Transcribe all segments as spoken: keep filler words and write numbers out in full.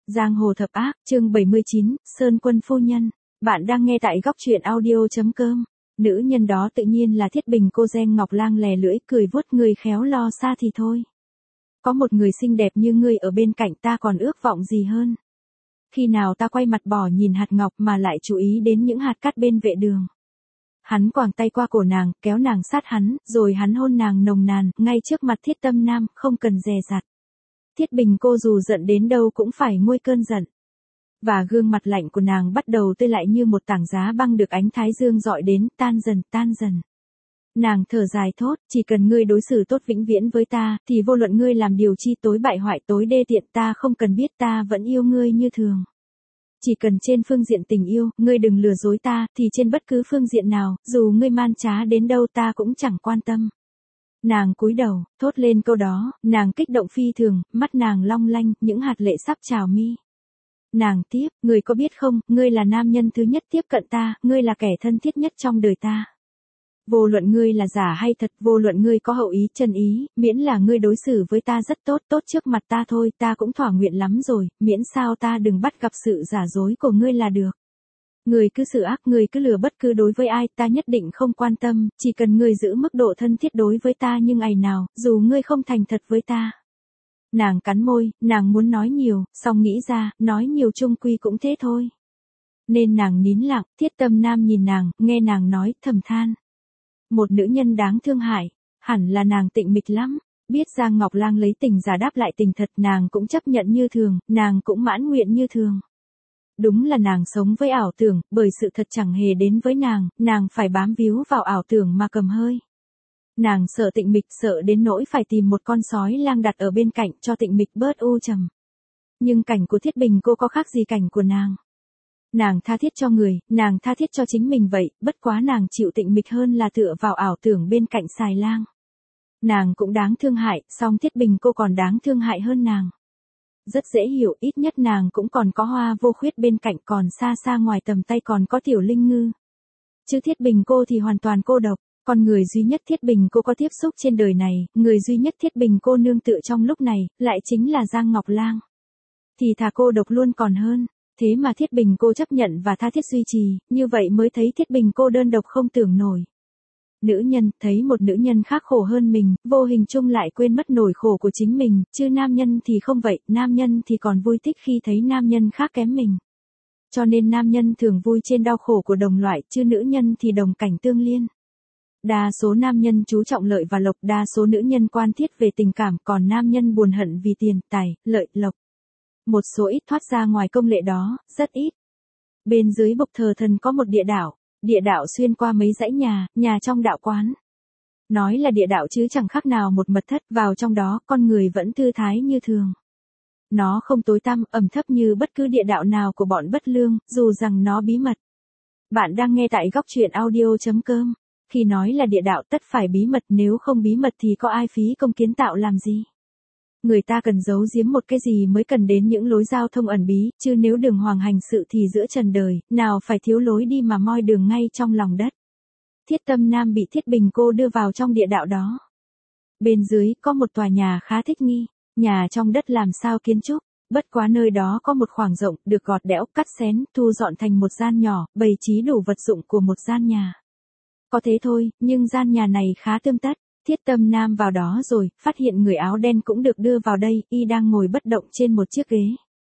Giang hồ thập ác, chương bảy mươi chín, Sơn Quân phu nhân. Bạn đang nghe tại góc truyện audio chấm com. Nữ nhân đó tự nhiên là Thiết Bình cô Giang Ngọc Lang lè lưỡi cười vuốt người khéo lo xa thì thôi. Có một người xinh đẹp như ngươi ở bên cạnh ta còn ước vọng gì hơn. Khi nào ta quay mặt bỏ nhìn hạt ngọc mà lại chú ý đến những hạt cát bên vệ đường. Hắn quàng tay qua cổ nàng, kéo nàng sát hắn, rồi hắn hôn nàng nồng nàn, ngay trước mặt Thiết Tâm Nam, không cần dè dặt. Thiết Bình cô dù giận đến đâu cũng phải nguôi cơn giận. Và gương mặt lạnh của nàng bắt đầu tươi lại như một tảng giá băng được ánh thái dương dọi đến, tan dần, tan dần. Nàng thở dài thốt, chỉ cần ngươi đối xử tốt vĩnh viễn với ta, thì vô luận ngươi làm điều chi tối bại hoại tối đê tiện ta không cần biết ta vẫn yêu ngươi như thường. Chỉ cần trên phương diện tình yêu, ngươi đừng lừa dối ta, thì trên bất cứ phương diện nào, dù ngươi man trá đến đâu ta cũng chẳng quan tâm. Nàng cúi đầu, thốt lên câu đó, nàng kích động phi thường, mắt nàng long lanh, những hạt lệ sắp trào mi. Nàng tiếp, ngươi có biết không, ngươi là nam nhân thứ nhất tiếp cận ta, ngươi là kẻ thân thiết nhất trong đời ta. Vô luận ngươi là giả hay thật, vô luận ngươi có hậu ý chân ý, miễn là ngươi đối xử với ta rất tốt, tốt trước mặt ta thôi, ta cũng thỏa nguyện lắm rồi, miễn sao ta đừng bắt gặp sự giả dối của ngươi là được. Ngươi cứ sự ác, ngươi cứ lừa bất cứ đối với ai, ta nhất định không quan tâm, chỉ cần ngươi giữ mức độ thân thiết đối với ta như ngày nào, dù ngươi không thành thật với ta. Nàng cắn môi, nàng muốn nói nhiều, song nghĩ ra, nói nhiều chung quy cũng thế thôi. Nên nàng nín lặng, Thiết Tâm Nam nhìn nàng, nghe nàng nói, thầm than. Một nữ nhân đáng thương hại, hẳn là nàng tịnh mịch lắm, biết Giang Ngọc Lang lấy tình giả đáp lại tình thật, nàng cũng chấp nhận như thường, nàng cũng mãn nguyện như thường. Đúng là nàng sống với ảo tưởng, bởi sự thật chẳng hề đến với nàng, nàng phải bám víu vào ảo tưởng mà cầm hơi. Nàng sợ tịnh mịch, sợ đến nỗi phải tìm một con sói lang đặt ở bên cạnh cho tịnh mịch bớt u trầm. Nhưng cảnh của Thiết Bình cô có khác gì cảnh của nàng. Nàng tha thiết cho người, nàng tha thiết cho chính mình vậy, bất quá nàng chịu tịnh mịch hơn là tựa vào ảo tưởng bên cạnh xài lang. Nàng cũng đáng thương hại, song Thiết Bình cô còn đáng thương hại hơn nàng. Rất dễ hiểu, ít nhất nàng cũng còn có Hoa Vô Khuyết bên cạnh, còn xa xa ngoài tầm tay còn có Tiểu Linh Ngư. Chứ Thiết Bình cô thì hoàn toàn cô độc, còn người duy nhất Thiết Bình cô có tiếp xúc trên đời này, người duy nhất Thiết Bình cô nương tựa trong lúc này, lại chính là Giang Ngọc Lang. Thì thà cô độc luôn còn hơn. Thế mà Thiết Bình cô chấp nhận và tha thiết duy trì, như vậy mới thấy Thiết Bình cô đơn độc không tưởng nổi. Nữ nhân, thấy một nữ nhân khác khổ hơn mình, vô hình chung lại quên mất nỗi khổ của chính mình, chứ nam nhân thì không vậy, nam nhân thì còn vui thích khi thấy nam nhân khác kém mình. Cho nên nam nhân thường vui trên đau khổ của đồng loại, chứ nữ nhân thì đồng cảnh tương liên. Đa số nam nhân chú trọng lợi và lộc, đa số nữ nhân quan thiết về tình cảm, còn nam nhân buồn hận vì tiền, tài, lợi, lộc. Một số ít thoát ra ngoài công lệ đó, rất ít. Bên dưới bục thờ thần có một địa đạo, địa đạo xuyên qua mấy dãy nhà, nhà trong đạo quán. Nói là địa đạo chứ chẳng khác nào một mật thất, vào trong đó con người vẫn thư thái như thường. Nó không tối tăm, ẩm thấp như bất cứ địa đạo nào của bọn bất lương, dù rằng nó bí mật. Bạn đang nghe tại góc truyện audio chấm com. Khi nói là địa đạo tất phải bí mật, nếu không bí mật thì có ai phí công kiến tạo làm gì. Người ta cần giấu giếm một cái gì mới cần đến những lối giao thông ẩn bí, chứ nếu đường hoàng hành sự thì giữa trần đời, nào phải thiếu lối đi mà moi đường ngay trong lòng đất. Thiết Tâm Nam bị Thiết Bình cô đưa vào trong địa đạo đó. Bên dưới có một tòa nhà khá thích nghi, nhà trong đất làm sao kiến trúc, bất quá nơi đó có một khoảng rộng, được gọt đẽo, cắt xén, thu dọn thành một gian nhỏ, bày trí đủ vật dụng của một gian nhà. Có thế thôi, nhưng gian nhà này khá tươm tất. Thiết Tâm Nam vào đó rồi, phát hiện người áo đen cũng được đưa vào đây, y đang ngồi bất động trên một chiếc ghế.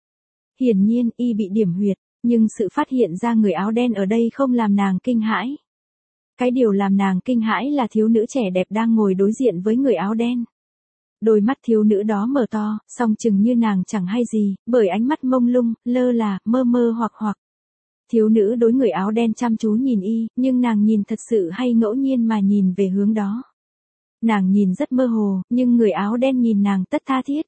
Hiển nhiên, y bị điểm huyệt, nhưng sự phát hiện ra người áo đen ở đây không làm nàng kinh hãi. Cái điều làm nàng kinh hãi là thiếu nữ trẻ đẹp đang ngồi đối diện với người áo đen. Đôi mắt thiếu nữ đó mở to, song chừng như nàng chẳng hay gì, bởi ánh mắt mông lung, lơ là, mơ mơ hoặc hoặc. Thiếu nữ đối người áo đen chăm chú nhìn y, nhưng nàng nhìn thật sự hay ngẫu nhiên mà nhìn về hướng đó. Nàng nhìn rất mơ hồ, nhưng người áo đen nhìn nàng tất tha thiết.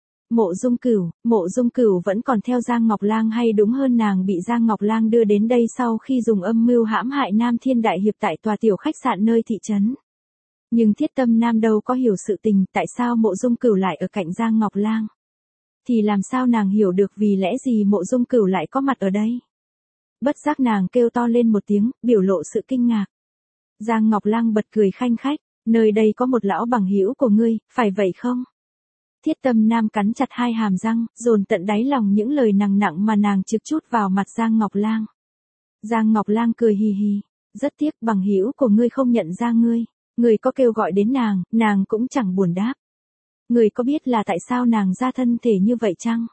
Mộ Dung Cửu, Mộ Dung Cửu vẫn còn theo Giang Ngọc Lang, hay đúng hơn nàng bị Giang Ngọc Lang đưa đến đây sau khi dùng âm mưu hãm hại Nam Thiên Đại Hiệp tại tòa tiểu khách sạn nơi thị trấn. Nhưng Thiết Tâm Nam đâu có hiểu sự tình, tại sao Mộ Dung Cửu lại ở cạnh Giang Ngọc Lang. Thì làm sao nàng hiểu được vì lẽ gì Mộ Dung Cửu lại có mặt ở đây. Bất giác nàng kêu to lên một tiếng, biểu lộ sự kinh ngạc. Giang Ngọc Lang bật cười khanh khách. Nơi đây có một lão bằng hữu của ngươi, phải vậy không? Thiết Tâm Nam cắn chặt hai hàm răng, dồn tận đáy lòng những lời nặng nặng mà nàng trực chút vào mặt Giang Ngọc Lang. Giang Ngọc Lang cười hì hì, rất tiếc bằng hữu của ngươi không nhận ra ngươi, ngươi có kêu gọi đến nàng, nàng cũng chẳng buồn đáp. Ngươi có biết là tại sao nàng ra thân thể như vậy chăng?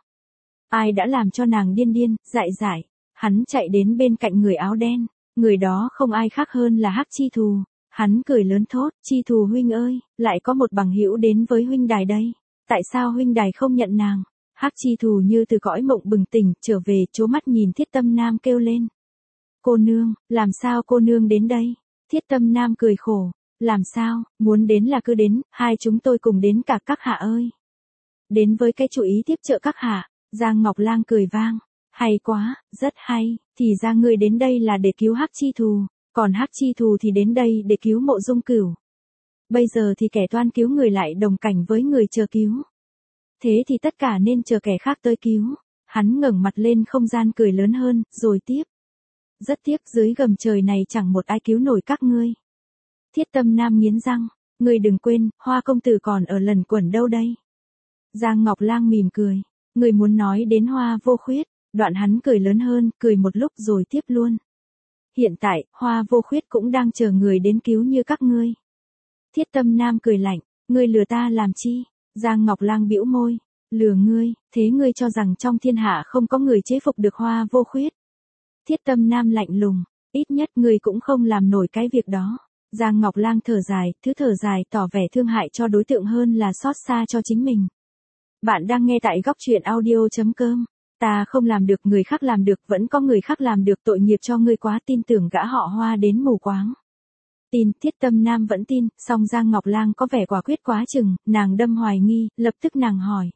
Ai đã làm cho nàng điên điên, dại dại? Hắn chạy đến bên cạnh người áo đen, người đó không ai khác hơn là Hắc Chi Thù. Hắn cười lớn thốt, Chi Thù huynh ơi, lại có một bằng hữu đến với huynh đài đây. Tại sao huynh đài không nhận nàng? Hắc Chi Thù như từ cõi mộng bừng tỉnh, trở về, trố mắt nhìn Thiết Tâm Nam kêu lên. Cô nương, làm sao cô nương đến đây? Thiết Tâm Nam cười khổ, làm sao, muốn đến là cứ đến, hai chúng tôi cùng đến cả các hạ ơi. Đến với cái chủ ý tiếp trợ các hạ, Giang Ngọc Lang cười vang, hay quá, rất hay, thì ra ngươi đến đây là để cứu Hắc Chi Thù, còn Hắc Chi Thù thì đến đây để cứu Mộ Dung Cửu. Bây giờ thì kẻ toan cứu người lại đồng cảnh với người chờ cứu. Thế thì tất cả nên chờ kẻ khác tới cứu. Hắn ngẩng mặt lên không gian cười lớn hơn, rồi tiếp. Rất tiếc dưới gầm trời này chẳng một ai cứu nổi các ngươi. Thiết Tâm Nam nghiến răng, ngươi đừng quên, Hoa công tử còn ở lần quẩn đâu đây. Giang Ngọc Lang mỉm cười, ngươi muốn nói đến Hoa Vô Khuyết, đoạn hắn cười lớn hơn, cười một lúc rồi tiếp luôn. Hiện tại, Hoa Vô Khuyết cũng đang chờ người đến cứu như các ngươi. Thiết Tâm Nam cười lạnh, ngươi lừa ta làm chi? Giang Ngọc Lang bĩu môi, lừa ngươi, thế ngươi cho rằng trong thiên hạ không có người chế phục được Hoa Vô Khuyết. Thiết Tâm Nam lạnh lùng, ít nhất ngươi cũng không làm nổi cái việc đó. Giang Ngọc Lang thở dài, thứ thở dài tỏ vẻ thương hại cho đối tượng hơn là xót xa cho chính mình. Bạn đang nghe tại góc truyện audio chấm com. Ta không làm được, người khác làm được, vẫn có người khác làm được, tội nghiệp cho ngươi quá, tin tưởng gã họ Hoa đến mù quáng. Tin, Thiết Tâm Nam vẫn tin, song Giang Ngọc Lang có vẻ quả quyết quá chừng, nàng đâm hoài nghi, lập tức nàng hỏi.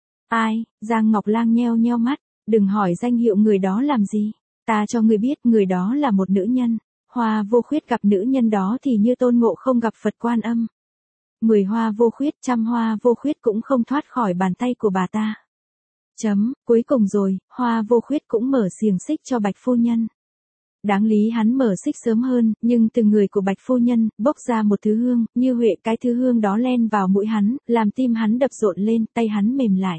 Ai? Giang Ngọc Lang nheo nheo mắt, đừng hỏi danh hiệu người đó làm gì. Ta cho ngươi biết, người đó là một nữ nhân. Hoa Vô Khuyết gặp nữ nhân đó thì như Tôn Ngộ Không gặp Phật Quan Âm. Mười Hoa Vô Khuyết, trăm Hoa Vô Khuyết cũng không thoát khỏi bàn tay của bà ta. Chấm, cuối cùng rồi, Hoa Vô Khuyết cũng mở xiềng xích cho Bạch phu nhân. Đáng lý hắn mở xích sớm hơn, nhưng từ người của Bạch phu nhân, bốc ra một thứ hương, như huệ, cái thứ hương đó len vào mũi hắn, làm tim hắn đập rộn lên, tay hắn mềm lại.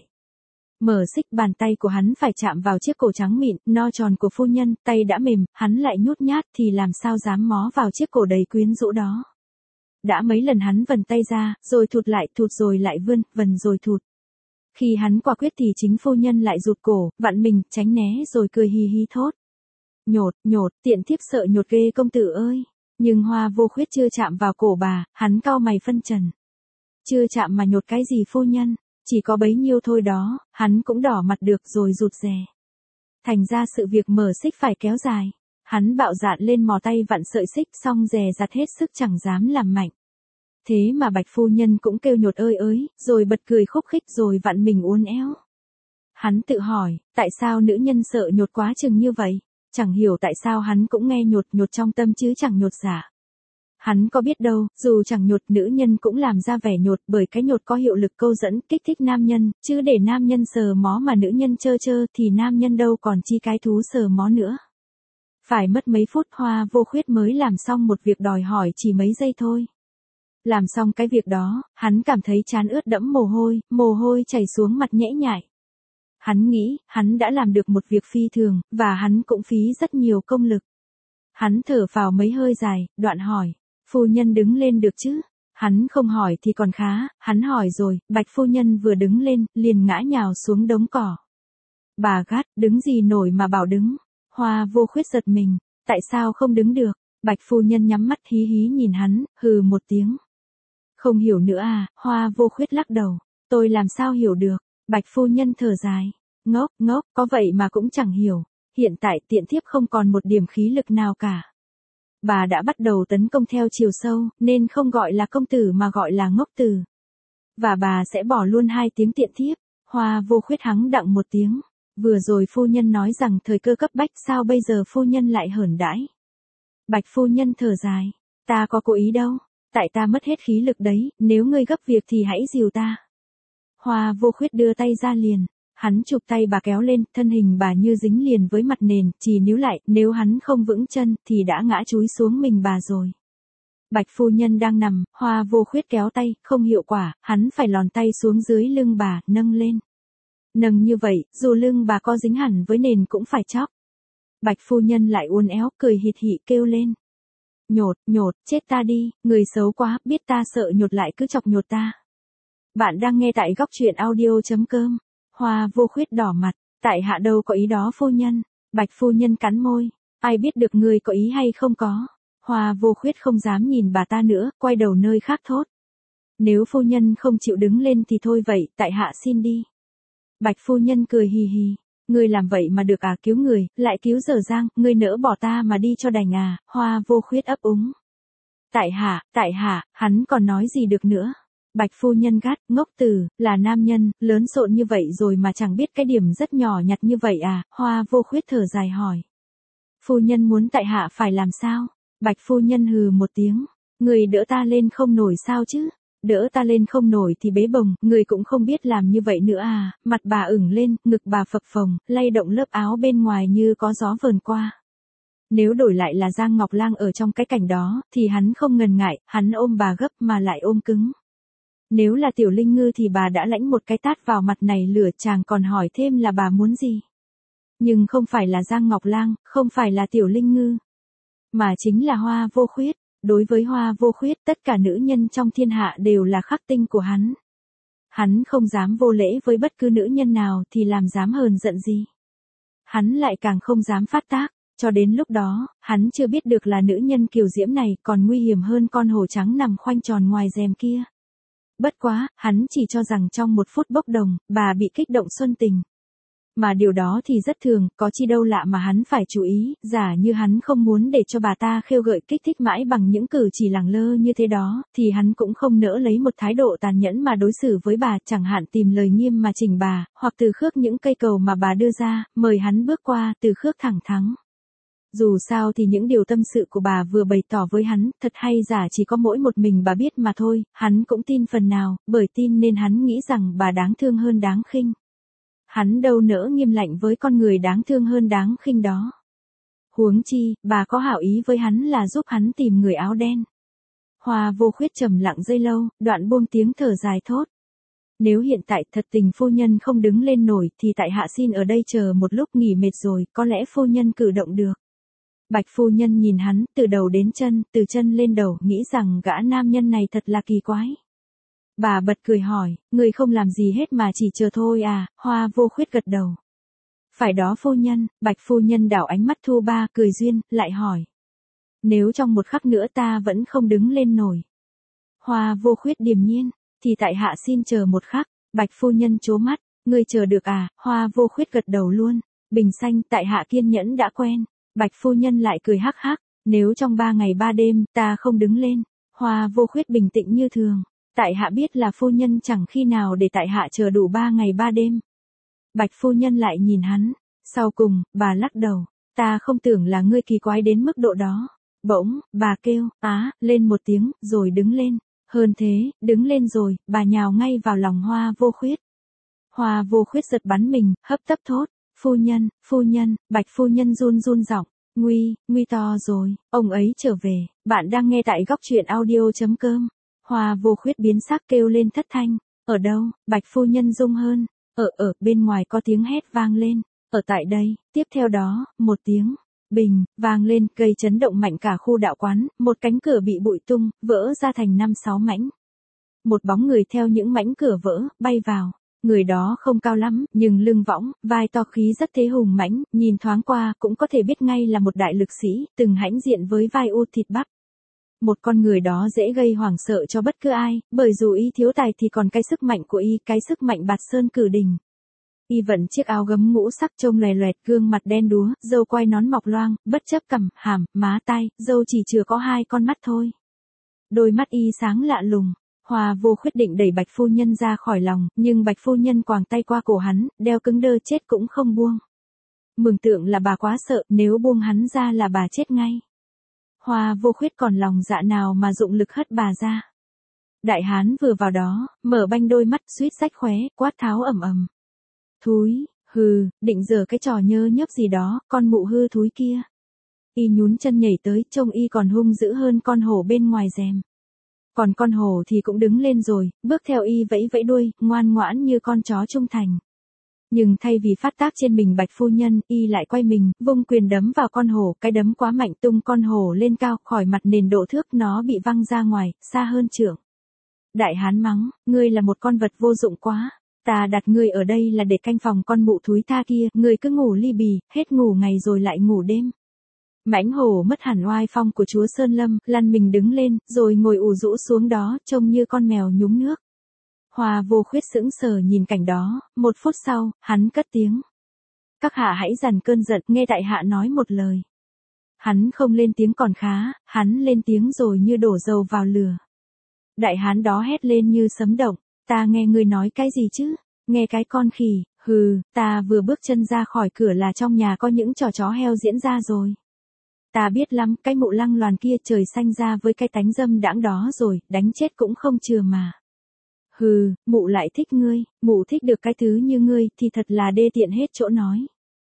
Mở xích, bàn tay của hắn phải chạm vào chiếc cổ trắng mịn, no tròn của phu nhân, tay đã mềm, hắn lại nhút nhát thì làm sao dám mó vào chiếc cổ đầy quyến rũ đó. Đã mấy lần hắn vần tay ra, rồi thụt lại, thụt rồi lại vươn, vần rồi thụt. Khi hắn quả quyết thì chính phu nhân lại rụt cổ, vặn mình, tránh né rồi cười hì hì thốt. Nhột, nhột, tiện thiếp sợ nhột ghê công tử ơi. Nhưng Hoa Vô Khuyết chưa chạm vào cổ bà, hắn cau mày phân trần. Chưa chạm mà nhột cái gì phu nhân, chỉ có bấy nhiêu thôi đó, hắn cũng đỏ mặt được rồi rụt rè. Thành ra sự việc mở xích phải kéo dài. Hắn bạo dạn lên mò tay vặn sợi xích xong dè dặt hết sức chẳng dám làm mạnh. Thế mà Bạch phu nhân cũng kêu nhột ơi ới, rồi bật cười khúc khích rồi vặn mình uốn éo. Hắn tự hỏi, tại sao nữ nhân sợ nhột quá chừng như vậy? Chẳng hiểu tại sao hắn cũng nghe nhột nhột trong tâm chứ chẳng nhột giả. Hắn có biết đâu, dù chẳng nhột nữ nhân cũng làm ra vẻ nhột bởi cái nhột có hiệu lực câu dẫn kích thích nam nhân, chứ để nam nhân sờ mó mà nữ nhân chơ chơ thì nam nhân đâu còn chi cái thú sờ mó nữa. Phải mất mấy phút Hoa Vô Khuyết mới làm xong một việc đòi hỏi chỉ mấy giây thôi. Làm xong cái việc đó, hắn cảm thấy trán ướt đẫm mồ hôi, mồ hôi chảy xuống mặt nhễ nhại. Hắn nghĩ, hắn đã làm được một việc phi thường, và hắn cũng phí rất nhiều công lực. Hắn thở phào mấy hơi dài, đoạn hỏi, phu nhân đứng lên được chứ? Hắn không hỏi thì còn khá, hắn hỏi rồi, Bạch phu nhân vừa đứng lên, liền ngã nhào xuống đống cỏ. Bà gắt, đứng gì nổi mà bảo đứng. Hoa Vô Khuyết giật mình, tại sao không đứng được? Bạch phu nhân nhắm mắt hí hí nhìn hắn, hừ một tiếng. Không hiểu nữa à? Hoa Vô Khuyết lắc đầu, tôi làm sao hiểu được? Bạch phu nhân thở dài, ngốc, ngốc, có vậy mà cũng chẳng hiểu. Hiện tại tiện thiếp không còn một điểm khí lực nào cả. Bà đã bắt đầu tấn công theo chiều sâu, nên không gọi là công tử mà gọi là ngốc tử. Và bà sẽ bỏ luôn hai tiếng tiện thiếp. Hoa Vô Khuyết hắng đặng một tiếng. Vừa rồi phu nhân nói rằng thời cơ cấp bách, sao bây giờ phu nhân lại hởn đãi? Bạch phu nhân thở dài, ta có cố ý đâu, tại ta mất hết khí lực đấy, nếu ngươi gấp việc thì hãy dìu ta. Hoa Vô Khuyết đưa tay ra liền, hắn chụp tay bà kéo lên, thân hình bà như dính liền với mặt nền, chỉ níu lại, nếu hắn không vững chân thì đã ngã chúi xuống mình bà rồi. Bạch phu nhân đang nằm, Hoa Vô Khuyết kéo tay, không hiệu quả, hắn phải lòn tay xuống dưới lưng bà, nâng lên. Nâng như vậy, dù lưng bà có dính hẳn với nền cũng phải chóc. Bạch phu nhân lại uốn éo, cười hịt hị kêu lên. Nhột, nhột, chết ta đi, người xấu quá, biết ta sợ nhột lại cứ chọc nhột ta. Bạn đang nghe tại góc truyện audio.com. Hoa Vô Khuyết đỏ mặt, tại hạ đâu có ý đó phu nhân. Bạch phu nhân cắn môi, ai biết được người có ý hay không có. Hoa Vô Khuyết không dám nhìn bà ta nữa, quay đầu nơi khác thốt. Nếu phu nhân không chịu đứng lên thì thôi vậy, tại hạ xin đi. Bạch phu nhân cười hì hì. Ngươi làm vậy mà được à, cứu người, lại cứu dở dang, ngươi nỡ bỏ ta mà đi cho đành à. Hoa Vô Khuyết ấp úng. Tại hạ, tại hạ, hắn còn nói gì được nữa. Bạch phu nhân gắt, ngốc tử, là nam nhân, lớn xộn như vậy rồi mà chẳng biết cái điểm rất nhỏ nhặt như vậy à. Hoa Vô Khuyết thở dài hỏi. Phu nhân muốn tại hạ phải làm sao? Bạch phu nhân hừ một tiếng. Người đỡ ta lên không nổi sao chứ? Đỡ ta lên không nổi thì bế bồng, người cũng không biết làm như vậy nữa à. Mặt bà ửng lên, ngực bà phập phồng, lay động lớp áo bên ngoài như có gió vờn qua. Nếu đổi lại là Giang Ngọc Lang ở trong cái cảnh đó, thì hắn không ngần ngại, hắn ôm bà gấp mà lại ôm cứng. Nếu là Tiểu Linh Ngư thì bà đã lãnh một cái tát vào mặt này lửa, chàng còn hỏi thêm là bà muốn gì. Nhưng không phải là Giang Ngọc Lang, không phải là Tiểu Linh Ngư, mà chính là Hoa Vô Khuyết. Đối với Hoa Vô Khuyết, tất cả nữ nhân trong thiên hạ đều là khắc tinh của hắn. Hắn không dám vô lễ với bất cứ nữ nhân nào thì làm dám hờn giận gì. Hắn lại càng không dám phát tác, cho đến lúc đó, hắn chưa biết được là nữ nhân kiều diễm này còn nguy hiểm hơn con hổ trắng nằm khoanh tròn ngoài rèm kia. Bất quá, hắn chỉ cho rằng trong một phút bốc đồng, bà bị kích động xuân tình. Mà điều đó thì rất thường, có chi đâu lạ mà hắn phải chú ý, giả như hắn không muốn để cho bà ta khêu gợi kích thích mãi bằng những cử chỉ lẳng lơ như thế đó, thì hắn cũng không nỡ lấy một thái độ tàn nhẫn mà đối xử với bà, chẳng hạn tìm lời nghiêm mà chỉnh bà, hoặc từ khước những cây cầu mà bà đưa ra, mời hắn bước qua, từ khước thẳng thắn. Dù sao thì những điều tâm sự của bà vừa bày tỏ với hắn, thật hay giả chỉ có mỗi một mình bà biết mà thôi, hắn cũng tin phần nào, bởi tin nên hắn nghĩ rằng bà đáng thương hơn đáng khinh. Hắn đâu nỡ nghiêm lạnh với con người đáng thương hơn đáng khinh đó. Huống chi, bà có hảo ý với hắn là giúp hắn tìm người áo đen. Hoa Vô Khuyết trầm lặng giây lâu, đoạn buông tiếng thở dài thốt. Nếu hiện tại thật tình phu nhân không đứng lên nổi thì tại hạ xin ở đây chờ một lúc, nghỉ mệt rồi, có lẽ phu nhân cử động được. Bạch phu nhân nhìn hắn, từ đầu đến chân, từ chân lên đầu, nghĩ rằng gã nam nhân này thật là kỳ quái. Bà bật cười hỏi, người không làm gì hết mà chỉ chờ thôi à. Hoa Vô Khuyết gật đầu. Phải đó phu nhân. Bạch phu nhân đảo ánh mắt thu ba, cười duyên, lại hỏi. Nếu trong một khắc nữa ta vẫn không đứng lên nổi. Hoa Vô Khuyết điềm nhiên, thì tại hạ xin chờ một khắc. Bạch phu nhân trố mắt, người chờ được à. Hoa Vô Khuyết gật đầu luôn. Bình xanh, tại hạ kiên nhẫn đã quen. Bạch phu nhân lại cười hắc hắc, nếu trong ba ngày ba đêm ta không đứng lên. Hoa Vô Khuyết bình tĩnh như thường. Tại hạ biết là phu nhân chẳng khi nào để tại hạ chờ đủ ba ngày ba đêm. Bạch phu nhân lại nhìn hắn. Sau cùng, bà lắc đầu. Ta không tưởng là ngươi kỳ quái đến mức độ đó. Bỗng, bà kêu, á, lên một tiếng, rồi đứng lên. Hơn thế, đứng lên rồi, bà nhào ngay vào lòng Hoa Vô Khuyết. Hoa Vô Khuyết giật bắn mình, hấp tấp thốt. Phu nhân, phu nhân. Bạch phu nhân run run giọng. Nguy, nguy to rồi, ông ấy trở về. Bạn đang nghe tại góc truyện audio.com. Hoa Vô Khuyết biến sắc kêu lên thất thanh. Ở đâu? Bạch phu nhân rung hơn. Ở ở, bên ngoài có tiếng hét vang lên. Ở tại đây. Tiếp theo đó, một tiếng bình vang lên, gây chấn động mạnh cả khu đạo quán, một cánh cửa bị bụi tung, vỡ ra thành năm sáu mảnh. Một bóng người theo những mảnh cửa vỡ, bay vào. Người đó không cao lắm, nhưng lưng võng, vai to, khí rất thế hùng mãnh, nhìn thoáng qua cũng có thể biết ngay là một đại lực sĩ, từng hãnh diện với vai u thịt bắp. Một con người đó dễ gây hoảng sợ cho bất cứ ai, bởi dù y thiếu tài thì còn cái sức mạnh của y, cái sức mạnh bạt sơn cử đỉnh. Y vận chiếc áo gấm ngũ sắc trông lòe loẹt, gương mặt đen đúa, râu quai nón mọc loang, bất chấp cằm, hàm, má, tai, râu chỉ chừa có hai con mắt thôi. Đôi mắt y sáng lạ lùng. Hoa Vô Khuyết định đẩy Bạch phu nhân ra khỏi lòng, nhưng Bạch phu nhân quàng tay qua cổ hắn, đeo cứng đơ chết cũng không buông. Mường tượng là bà quá sợ, nếu buông hắn ra là bà chết ngay. Hoa Vô Khuyết còn lòng dạ nào mà dụng lực hất bà ra. Đại hán vừa vào đó, mở banh đôi mắt suýt rách khóe, quát tháo ầm ầm. Thúi, hừ, định giở cái trò nhơ nhớp gì đó, con mụ hư thúi kia. Y nhún chân nhảy tới, trông y còn hung dữ hơn con hổ bên ngoài rèm. Còn con hổ thì cũng đứng lên rồi, bước theo y vẫy vẫy đuôi, ngoan ngoãn như con chó trung thành. Nhưng thay vì phát tác trên mình Bạch phu nhân, y lại quay mình, vung quyền đấm vào con hổ, cái đấm quá mạnh tung con hổ lên cao, khỏi mặt nền độ thước nó bị văng ra ngoài, xa hơn trượng. Đại hán mắng, ngươi là một con vật vô dụng quá, ta đặt ngươi ở đây là để canh phòng con mụ thúi tha kia, ngươi cứ ngủ li bì, hết ngủ ngày rồi lại ngủ đêm. Mãnh hổ mất hẳn oai phong của chúa Sơn Lâm, lăn mình đứng lên, rồi ngồi ủ rũ xuống đó, trông như con mèo nhúng nước. Hoa Vô Khuyết sững sờ nhìn cảnh đó, một phút sau, hắn cất tiếng. Các hạ hãy dằn cơn giận, nghe tại hạ nói một lời. Hắn không lên tiếng còn khá, hắn lên tiếng rồi như đổ dầu vào lửa. Đại hán đó hét lên như sấm động, ta nghe ngươi nói cái gì chứ, nghe cái con khỉ, hừ, ta vừa bước chân ra khỏi cửa là trong nhà có những trò chó heo diễn ra rồi. Ta biết lắm, cái mụ lăng loàn kia trời xanh ra với cái tánh dâm đãng đó rồi, đánh chết cũng không chừa mà. Hừ, mụ lại thích ngươi, mụ thích được cái thứ như ngươi thì thật là đê tiện hết chỗ nói.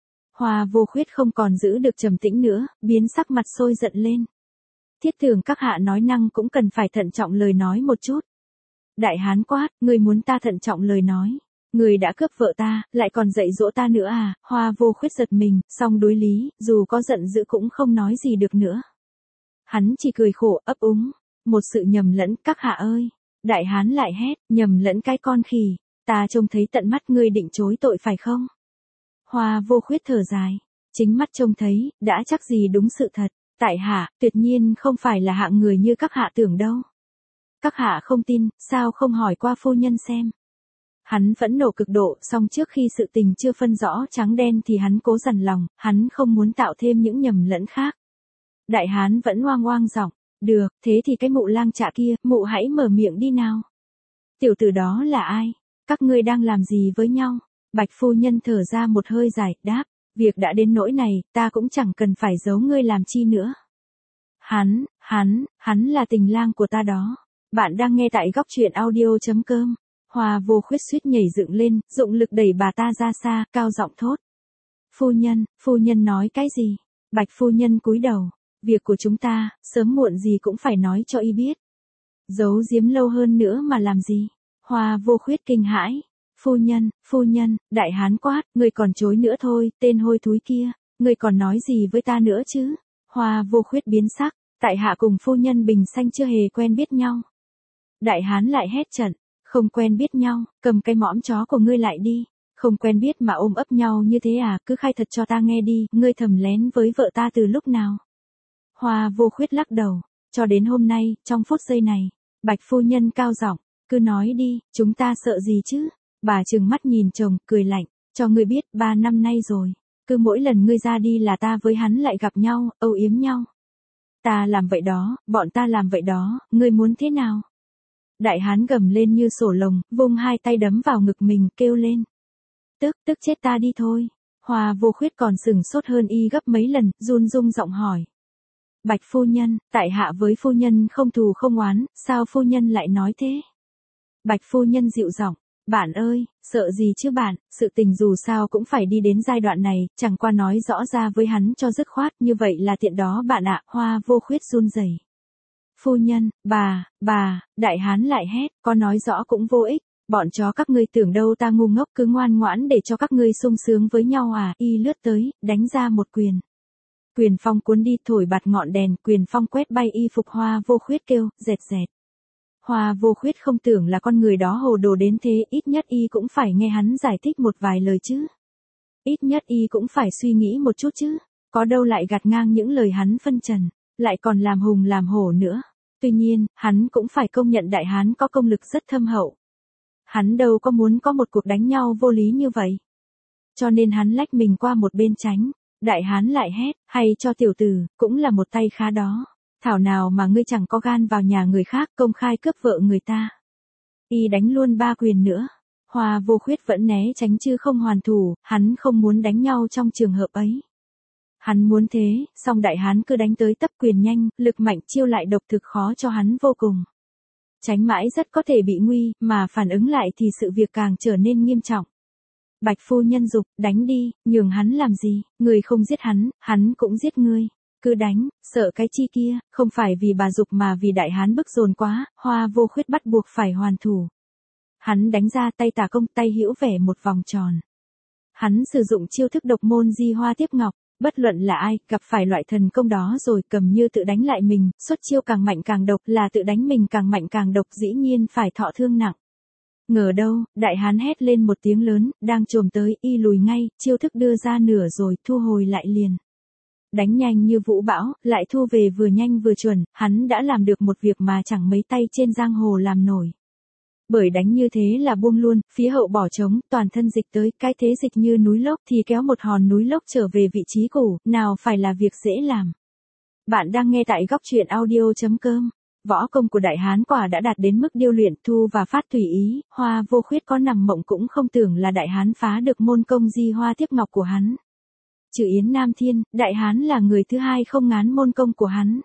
Hoa Vô Khuyết không còn giữ được trầm tĩnh nữa, biến sắc mặt sôi giận lên. Thiết tưởng các hạ nói năng cũng cần phải thận trọng lời nói một chút. Đại hán quát, ngươi muốn ta thận trọng lời nói. Ngươi đã cướp vợ ta, lại còn dạy dỗ ta nữa à, Hoa Vô Khuyết giật mình, song đối lý, dù có giận dữ cũng không nói gì được nữa. Hắn chỉ cười khổ ấp úng, một sự nhầm lẫn, các hạ ơi. Đại hán lại hét, nhầm lẫn cái con khỉ, ta trông thấy tận mắt ngươi định chối tội phải không? Hoa Vô Khuyết thở dài, chính mắt trông thấy, đã chắc gì đúng sự thật, tại hạ, tuyệt nhiên không phải là hạng người như các hạ tưởng đâu. Các hạ không tin, sao không hỏi qua phu nhân xem? Hắn phẫn nộ cực độ, song trước khi sự tình chưa phân rõ trắng đen thì hắn cố dằn lòng, hắn không muốn tạo thêm những nhầm lẫn khác. Đại hán vẫn oang oang giọng, được, thế thì cái mụ lang trạ kia, mụ hãy mở miệng đi nào. Tiểu tử đó là ai? Các ngươi đang làm gì với nhau? Bạch phu nhân thở ra một hơi dài, đáp, việc đã đến nỗi này, ta cũng chẳng cần phải giấu ngươi làm chi nữa. Hắn, hắn, hắn là tình lang của ta đó. Bạn đang nghe tại góc truyện audio chấm com. Hoa Vô Khuyết suýt nhảy dựng lên, dụng lực đẩy bà ta ra xa, cao giọng thốt. Phu nhân, phu nhân nói cái gì? Bạch phu nhân cúi đầu. Việc của chúng ta, sớm muộn gì cũng phải nói cho y biết. Giấu giếm lâu hơn nữa mà làm gì? Hoa Vô Khuyết kinh hãi. Phu nhân, phu nhân, đại hán quát, người còn chối nữa thôi, tên hôi thúi kia, người còn nói gì với ta nữa chứ? Hoa Vô Khuyết biến sắc, tại hạ cùng phu nhân Bình Xanh chưa hề quen biết nhau. Đại hán lại hét trận, không quen biết nhau, cầm cái mõm chó của ngươi lại đi. Không quen biết mà ôm ấp nhau như thế à, cứ khai thật cho ta nghe đi, ngươi thầm lén với vợ ta từ lúc nào? Hoa Vô Khuyết lắc đầu, cho đến hôm nay, trong phút giây này, Bạch phu nhân cao giọng, cứ nói đi, chúng ta sợ gì chứ? Bà trừng mắt nhìn chồng, cười lạnh, cho ngươi biết, ba năm nay rồi, cứ mỗi lần ngươi ra đi là ta với hắn lại gặp nhau, âu yếm nhau. Ta làm vậy đó, bọn ta làm vậy đó, ngươi muốn thế nào? Đại hán gầm lên như sổ lồng, vung hai tay đấm vào ngực mình, kêu lên. Tức, tức chết ta đi thôi. Hoa Vô Khuyết còn sừng sốt hơn y gấp mấy lần, run rung giọng hỏi. Bạch phu nhân, tại hạ với phu nhân không thù không oán, sao phu nhân lại nói thế? Bạch phu nhân dịu giọng, bạn ơi, sợ gì chứ bạn, sự tình dù sao cũng phải đi đến giai đoạn này, chẳng qua nói rõ ra với hắn cho dứt khoát, như vậy là tiện đó bạn ạ. Hoa Vô Khuyết run rẩy. Phu nhân, bà, bà, đại hán lại hét, có nói rõ cũng vô ích, bọn chó các ngươi tưởng đâu ta ngu ngốc cứ ngoan ngoãn để cho các ngươi sung sướng với nhau à, y lướt tới, đánh ra một quyền. Quyền phong cuốn đi thổi bạt ngọn đèn, quyền phong quét bay y phục. Hoa Vô Khuyết kêu, dẹt dẹt. Hoa Vô Khuyết không tưởng là con người đó hồ đồ đến thế, ít nhất y cũng phải nghe hắn giải thích một vài lời chứ. Ít nhất y cũng phải suy nghĩ một chút chứ, có đâu lại gạt ngang những lời hắn phân trần, lại còn làm hùng làm hổ nữa. Tuy nhiên, hắn cũng phải công nhận đại hán có công lực rất thâm hậu. Hắn đâu có muốn có một cuộc đánh nhau vô lý như vậy. Cho nên hắn lách mình qua một bên tránh. Đại hán lại hét, hay cho tiểu tử, cũng là một tay khá đó. Thảo nào mà ngươi chẳng có gan vào nhà người khác công khai cướp vợ người ta. Y đánh luôn ba quyền nữa. Hoa Vô Khuyết vẫn né tránh chứ không hoàn thủ, hắn không muốn đánh nhau trong trường hợp ấy. Hắn muốn thế, song đại hán cứ đánh tới tấp quyền nhanh, lực mạnh chiêu lại độc thực khó cho hắn vô cùng. Tránh mãi rất có thể bị nguy, mà phản ứng lại thì sự việc càng trở nên nghiêm trọng. Bạch phu nhân dục, đánh đi, nhường hắn làm gì, người không giết hắn, hắn cũng giết ngươi. Cứ đánh, sợ cái chi kia, không phải vì bà dục mà vì đại hán bức dồn quá, Hoa Vô Khuyết bắt buộc phải hoàn thủ. Hắn đánh ra tay tả công, tay hữu vẽ một vòng tròn. Hắn sử dụng chiêu thức độc môn di hoa tiếp ngọc, bất luận là ai, gặp phải loại thần công đó rồi cầm như tự đánh lại mình, xuất chiêu càng mạnh càng độc, là tự đánh mình càng mạnh càng độc, dĩ nhiên phải thọ thương nặng. Ngờ đâu, đại hán hét lên một tiếng lớn, đang chồm tới, y lùi ngay, chiêu thức đưa ra nửa rồi, thu hồi lại liền. Đánh nhanh như vũ bão, lại thu về vừa nhanh vừa chuẩn, hắn đã làm được một việc mà chẳng mấy tay trên giang hồ làm nổi. Bởi đánh như thế là buông luôn, phía hậu bỏ trống, toàn thân dịch tới, cái thế dịch như núi lốc thì kéo một hòn núi lốc trở về vị trí cũ, nào phải là việc dễ làm. Bạn đang nghe tại góc truyện audio.com. Võ công của đại hán quả đã đạt đến mức điêu luyện, thu và phát tùy ý, Hoa Vô Khuyết có nằm mộng cũng không tưởng là đại hán phá được môn công di hoa tiếp ngọc của hắn. Trừ Yến Nam Thiên, đại hán là người thứ hai không ngán môn công của hắn.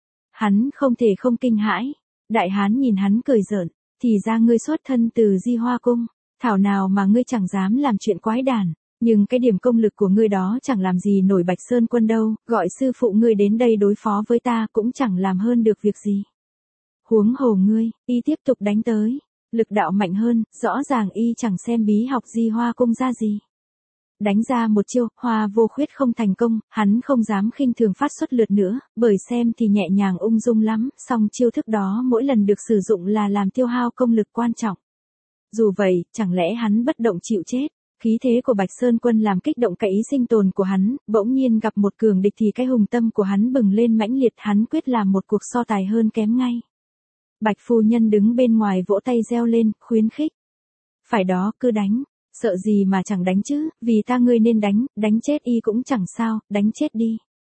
Hắn không thể không kinh hãi. Đại hán nhìn hắn cười giỡn, thì ra ngươi xuất thân từ di hoa cung, thảo nào mà ngươi chẳng dám làm chuyện quái đản, nhưng cái điểm công lực của ngươi đó chẳng làm gì nổi Bạch Sơn Quân đâu, gọi sư phụ ngươi đến đây đối phó với ta cũng chẳng làm hơn được việc gì. Huống hồ ngươi, y tiếp tục đánh tới, lực đạo mạnh hơn, rõ ràng y chẳng xem bí học di hoa cung ra gì. Đánh ra một chiêu, Hoa Vô Khuyết không thành công, hắn không dám khinh thường phát xuất lượt nữa, bởi xem thì nhẹ nhàng ung dung lắm, song chiêu thức đó mỗi lần được sử dụng là làm tiêu hao công lực quan trọng. Dù vậy, chẳng lẽ hắn bất động chịu chết, khí thế của Bạch Sơn Quân làm kích động cái ý sinh tồn của hắn, bỗng nhiên gặp một cường địch thì cái hùng tâm của hắn bừng lên mãnh liệt, hắn quyết làm một cuộc so tài hơn kém ngay. Bạch phu nhân đứng bên ngoài vỗ tay reo lên, khuyến khích. Phải đó, cứ đánh. Sợ gì mà chẳng đánh chứ, vì ta ngươi nên đánh, đánh chết y cũng chẳng sao, đánh chết đi.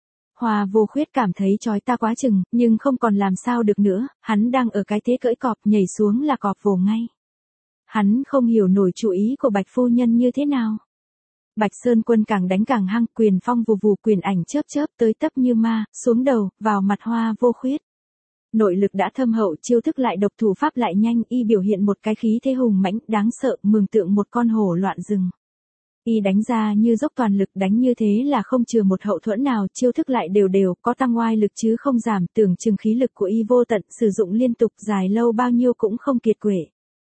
Hoa Vô Khuyết cảm thấy chói ta quá chừng, nhưng không còn làm sao được nữa, hắn đang ở cái thế cưỡi cọp, nhảy xuống là cọp vồ ngay. Hắn không hiểu nổi chủ ý của Bạch phu nhân như thế nào. Bạch Sơn Quân càng đánh càng hăng, quyền phong vù vù, quyền ảnh chớp chớp tới tấp như ma, xuống đầu, vào mặt Hoa Vô Khuyết. Nội lực đã thâm hậu, chiêu thức lại độc, thủ pháp lại nhanh, y biểu hiện một cái khí thế hùng mãnh, đáng sợ, mường tượng một con hổ loạn rừng. Y đánh ra như dốc toàn lực, đánh như thế là không chừa một hậu thuẫn nào, chiêu thức lại đều đều, có tăng oai lực chứ không giảm, tưởng chừng khí lực của y vô tận, sử dụng liên tục dài lâu bao nhiêu cũng không kiệt quệ.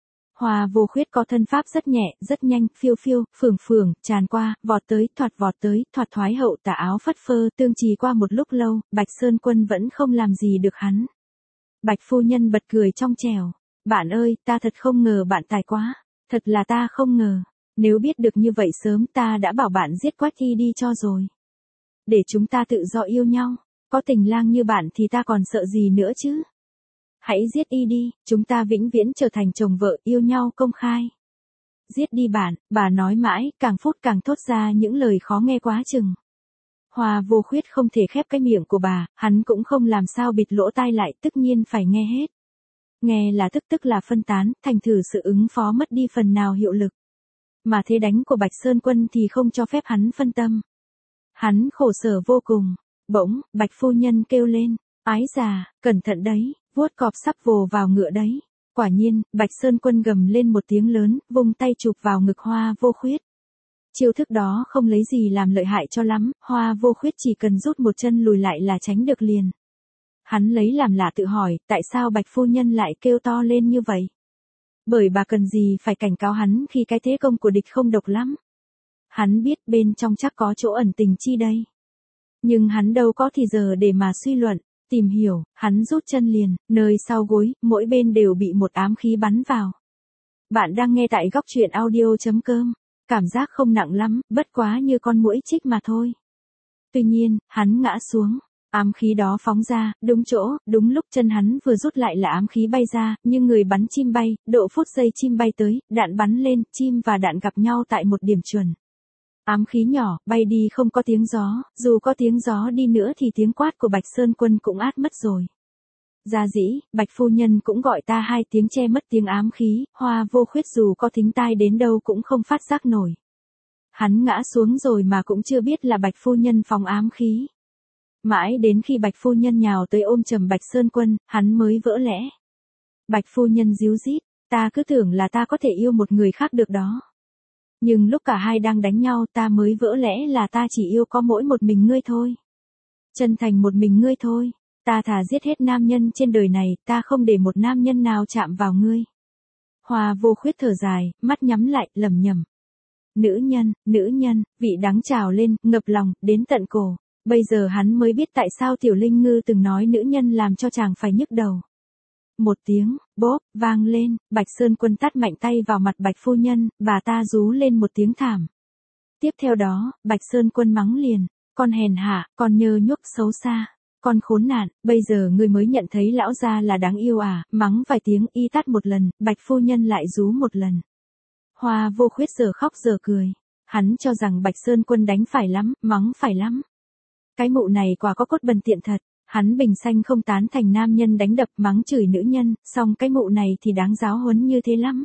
Hoa Vô Khuyết có thân pháp rất nhẹ, rất nhanh, phiêu phiêu, phường phường, tràn qua, vọt tới, thoạt vọt tới, thoạt thoái hậu tả áo phất phơ, tương trì qua một lúc lâu, Bạch Sơn Quân vẫn không làm gì được hắn. Bạch phu nhân bật cười trong trẻo. Bạn ơi, ta thật không ngờ bạn tài quá. Thật là ta không ngờ. Nếu biết được như vậy sớm ta đã bảo bạn giết Quách y đi cho rồi. Để chúng ta tự do yêu nhau. Có tình lang như bạn thì ta còn sợ gì nữa chứ. Hãy giết y đi, chúng ta vĩnh viễn trở thành chồng vợ yêu nhau công khai. Giết đi bạn, bà nói mãi, càng phút càng thốt ra những lời khó nghe quá chừng. Hoa Vô Khuyết không thể khép cái miệng của bà, hắn cũng không làm sao bịt lỗ tai lại, tất nhiên phải nghe hết. Nghe là tức tức là phân tán, thành thử sự ứng phó mất đi phần nào hiệu lực. Mà thế đánh của Bạch Sơn Quân thì không cho phép hắn phân tâm. Hắn khổ sở vô cùng. Bỗng, Bạch phu nhân kêu lên, ái già, cẩn thận đấy, vuốt cọp sắp vồ vào ngựa đấy. Quả nhiên, Bạch Sơn Quân gầm lên một tiếng lớn, vung tay chụp vào ngực Hoa Vô Khuyết. Chiêu thức đó không lấy gì làm lợi hại cho lắm, Hoa Vô Khuyết chỉ cần rút một chân lùi lại là tránh được liền. Hắn lấy làm lạ tự hỏi, tại sao Bạch phu nhân lại kêu to lên như vậy? Bởi bà cần gì phải cảnh cáo hắn khi cái thế công của địch không độc lắm. Hắn biết bên trong chắc có chỗ ẩn tình chi đây. Nhưng hắn đâu có thì giờ để mà suy luận, tìm hiểu, hắn rút chân liền, nơi sau gối, mỗi bên đều bị một ám khí bắn vào. Bạn đang nghe tại góc truyện audio.com. Cảm giác không nặng lắm, bất quá như con muỗi chích mà thôi. Tuy nhiên, hắn ngã xuống. Ám khí đó phóng ra, đúng chỗ, đúng lúc chân hắn vừa rút lại là ám khí bay ra, nhưng người bắn chim bay, độ phút giây chim bay tới, đạn bắn lên, chim và đạn gặp nhau tại một điểm chuẩn. Ám khí nhỏ, bay đi không có tiếng gió, dù có tiếng gió đi nữa thì tiếng quát của Bạch Sơn Quân cũng át mất rồi. Gia dĩ, Bạch phu nhân cũng gọi ta hai tiếng che mất tiếng ám khí, Hoa Vô Khuyết dù có thính tai đến đâu cũng không phát giác nổi. Hắn ngã xuống rồi mà cũng chưa biết là Bạch phu nhân phóng ám khí. Mãi đến khi Bạch phu nhân nhào tới ôm chầm Bạch Sơn Quân, hắn mới vỡ lẽ. Bạch phu nhân díu dít, ta cứ tưởng là ta có thể yêu một người khác được đó. Nhưng lúc cả hai đang đánh nhau ta mới vỡ lẽ là ta chỉ yêu có mỗi một mình ngươi thôi. Chân thành một mình ngươi thôi. Ta thà giết hết nam nhân trên đời này, ta không để một nam nhân nào chạm vào ngươi. Hoa Vô Khuyết thở dài, mắt nhắm lại, lẩm nhẩm. Nữ nhân, nữ nhân, vị đắng trào lên, ngập lòng, đến tận cổ. Bây giờ hắn mới biết tại sao Tiểu Linh Ngư từng nói nữ nhân làm cho chàng phải nhức đầu. Một tiếng, bốp, vang lên, Bạch Sơn Quân tát mạnh tay vào mặt Bạch phu nhân, bà ta rú lên một tiếng thảm. Tiếp theo đó, Bạch Sơn Quân mắng liền, con hèn hạ, con nhơ nhuốc xấu xa, con khốn nạn, bây giờ ngươi mới nhận thấy lão gia là đáng yêu à, mắng vài tiếng y tát một lần, Bạch phu nhân lại rú một lần. Hoa Vô Khuyết giờ khóc giờ cười, hắn cho rằng Bạch Sơn Quân đánh phải lắm, mắng phải lắm. Cái mụ này quả có cốt bần tiện thật, hắn bình sanh không tán thành nam nhân đánh đập mắng chửi nữ nhân, song cái mụ này thì đáng giáo huấn như thế lắm.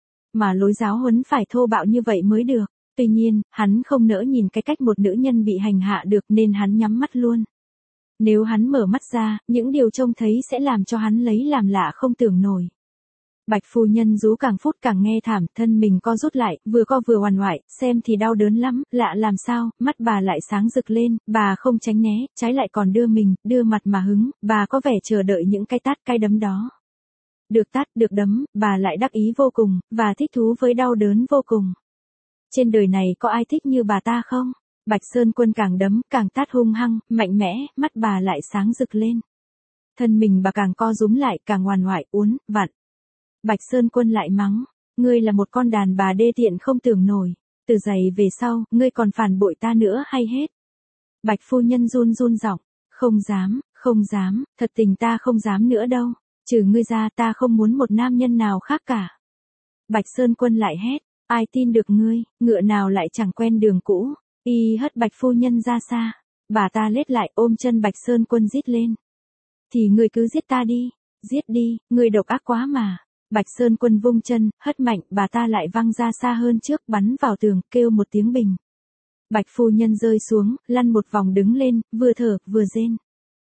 Mà lối giáo huấn phải thô bạo như vậy mới được. Tuy nhiên, hắn không nỡ nhìn cái cách một nữ nhân bị hành hạ được nên hắn nhắm mắt luôn. Nếu hắn mở mắt ra, những điều trông thấy sẽ làm cho hắn lấy làm lạ không tưởng nổi. Bạch phu nhân rú càng phút càng nghe thảm, thân mình co rút lại, vừa co vừa oằn oại, xem thì đau đớn lắm, lạ làm sao, mắt bà lại sáng rực lên, bà không tránh né, trái lại còn đưa mình, đưa mặt mà hứng, bà có vẻ chờ đợi những cái tát cái đấm đó. Được tát, được đấm, bà lại đắc ý vô cùng, và thích thú với đau đớn vô cùng. Trên đời này có ai thích như bà ta không? Bạch Sơn Quân càng đấm, càng tát hung hăng, mạnh mẽ, mắt bà lại sáng rực lên. Thân mình bà càng co rúm lại, càng oằn oại, uốn, vặn. Bạch Sơn Quân lại mắng, ngươi là một con đàn bà đê tiện không tưởng nổi, từ giày về sau, ngươi còn phản bội ta nữa hay hết? Bạch phu nhân run run giọng, không dám, không dám, thật tình ta không dám nữa đâu, trừ ngươi ra ta không muốn một nam nhân nào khác cả. Bạch Sơn Quân lại hét, ai tin được ngươi, ngựa nào lại chẳng quen đường cũ, y hất Bạch phu nhân ra xa, bà ta lết lại ôm chân Bạch Sơn Quân rít lên. Thì ngươi cứ giết ta đi, giết đi, ngươi độc ác quá mà. Bạch Sơn Quân vung chân, hất mạnh, bà ta lại văng ra xa hơn trước, bắn vào tường, kêu một tiếng bình. Bạch phu nhân rơi xuống, lăn một vòng đứng lên, vừa thở, vừa rên.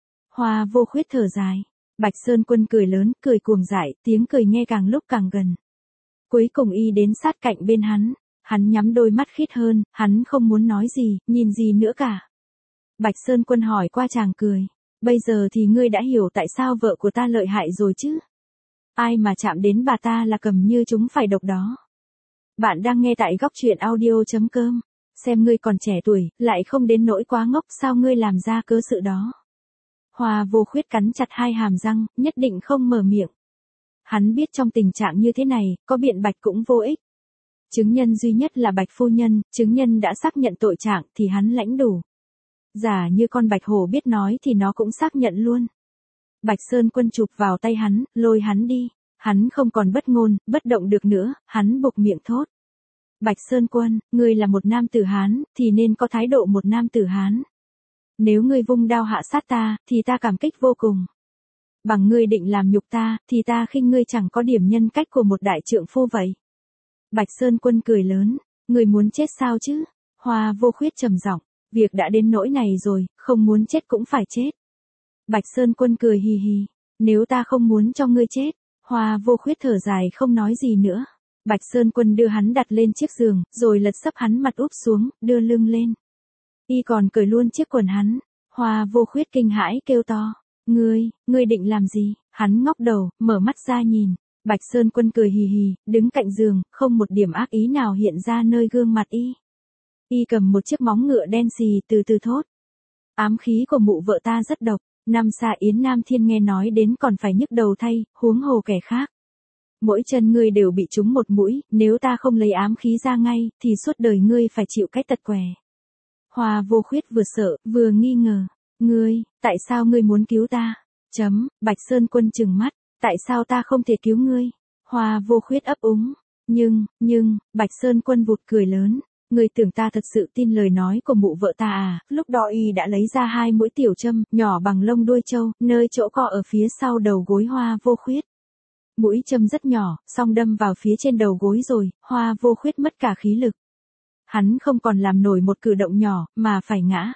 Hoa Vô Khuyết thở dài. Bạch Sơn Quân cười lớn, cười cuồng dại, tiếng cười nghe càng lúc càng gần. Cuối cùng y đến sát cạnh bên hắn, hắn nhắm đôi mắt khít hơn, hắn không muốn nói gì, nhìn gì nữa cả. Bạch Sơn Quân hỏi qua chàng cười, bây giờ thì ngươi đã hiểu tại sao vợ của ta lợi hại rồi chứ? Ai mà chạm đến bà ta là cầm như chúng phải độc đó. Bạn đang nghe tại góc truyện audio chấm com. Xem ngươi còn trẻ tuổi, lại không đến nỗi quá ngốc, sao ngươi làm ra cớ sự đó. Hoa Vô Khuyết cắn chặt hai hàm răng, nhất định không mở miệng. Hắn biết trong tình trạng như thế này, có biện bạch cũng vô ích. Chứng nhân duy nhất là Bạch phu nhân, chứng nhân đã xác nhận tội trạng thì hắn lãnh đủ. Giả như con bạch hổ biết nói thì nó cũng xác nhận luôn. Bạch Sơn Quân chụp vào tay hắn, lôi hắn đi. Hắn không còn bất ngôn, bất động được nữa, hắn buộc miệng thốt. Bạch Sơn Quân, ngươi là một nam tử Hán, thì nên có thái độ một nam tử Hán. Nếu ngươi vung đao hạ sát ta, thì ta cảm kích vô cùng. Bằng ngươi định làm nhục ta, thì ta khinh ngươi chẳng có điểm nhân cách của một đại trượng phu vậy. Bạch Sơn Quân cười lớn, ngươi muốn chết sao chứ? Hoa Vô Khuyết trầm giọng, việc đã đến nỗi này rồi, không muốn chết cũng phải chết. Bạch Sơn Quân cười hì hì, nếu ta không muốn cho ngươi chết. Hoa Vô Khuyết thở dài không nói gì nữa. Bạch Sơn Quân đưa hắn đặt lên chiếc giường, rồi lật sấp hắn mặt úp xuống, đưa lưng lên. Y còn cởi luôn chiếc quần hắn. Hoa Vô Khuyết kinh hãi kêu to, ngươi, ngươi định làm gì? Hắn ngóc đầu, mở mắt ra nhìn. Bạch Sơn Quân cười hì hì, đứng cạnh giường, không một điểm ác ý nào hiện ra nơi gương mặt y. Y cầm một chiếc móng ngựa đen xì từ từ thốt. Ám khí của mụ vợ ta rất độc. Năm xa Yến Nam Thiên nghe nói đến còn phải nhức đầu thay, huống hồ kẻ khác. Mỗi chân ngươi đều bị trúng một mũi, nếu ta không lấy ám khí ra ngay, thì suốt đời ngươi phải chịu cái tật què. Hoa Vô Khuyết vừa sợ, vừa nghi ngờ. Ngươi, tại sao ngươi muốn cứu ta? Chấm, Bạch Sơn Quân trừng mắt, tại sao ta không thể cứu ngươi? Hoa Vô Khuyết ấp úng. Nhưng, nhưng, Bạch Sơn Quân vụt cười lớn. Ngươi tưởng ta thật sự tin lời nói của mụ vợ ta à? Lúc đó y đã lấy ra hai mũi tiểu châm, nhỏ bằng lông đuôi trâu, nơi chỗ co ở phía sau đầu gối Hoa Vô Khuyết. Mũi châm rất nhỏ, song đâm vào phía trên đầu gối rồi, Hoa Vô Khuyết mất cả khí lực. Hắn không còn làm nổi một cử động nhỏ, mà phải ngã.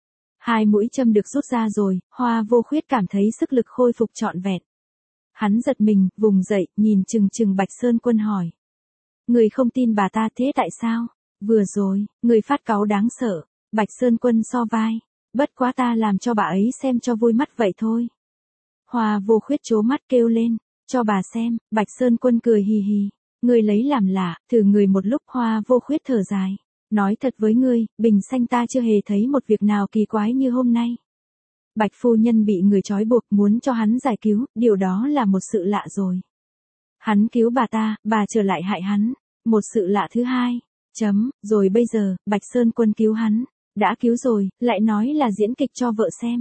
Hai mũi châm được rút ra rồi, Hoa Vô Khuyết cảm thấy sức lực khôi phục trọn vẹn. Hắn giật mình, vùng dậy, nhìn chừng chừng Bạch Sơn Quân hỏi. Người không tin bà ta thế tại sao? Vừa rồi, người phát cáu đáng sợ. Bạch Sơn Quân so vai. bất quá ta làm cho bà ấy xem cho vui mắt vậy thôi. Hoa Vô Khuyết trố mắt kêu lên, cho bà xem. Bạch Sơn Quân cười hì hì, ngươi lấy làm lạ, thử người một lúc. Hoa Vô Khuyết thở dài, nói thật với ngươi, bình sanh ta chưa hề thấy một việc nào kỳ quái như hôm nay. Bạch phu nhân bị người trói buộc, muốn cho hắn giải cứu, điều đó là một sự lạ rồi. Hắn cứu bà ta, bà trở lại hại hắn, một sự lạ thứ hai. Chấm, rồi bây giờ, Bạch Sơn Quân cứu hắn, đã cứu rồi, lại nói là diễn kịch cho vợ xem.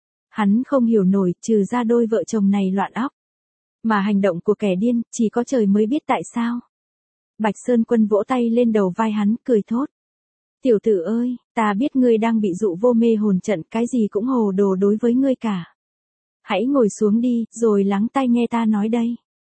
Hắn không hiểu nổi, trừ ra đôi vợ chồng này loạn óc. Mà hành động của kẻ điên, chỉ có trời mới biết tại sao. Bạch Sơn Quân vỗ tay lên đầu vai hắn, cười thốt. Tiểu tử ơi, ta biết ngươi đang bị dụ vô mê hồn trận, cái gì cũng hồ đồ đối với ngươi cả. Hãy ngồi xuống đi, rồi lắng tai nghe ta nói đây.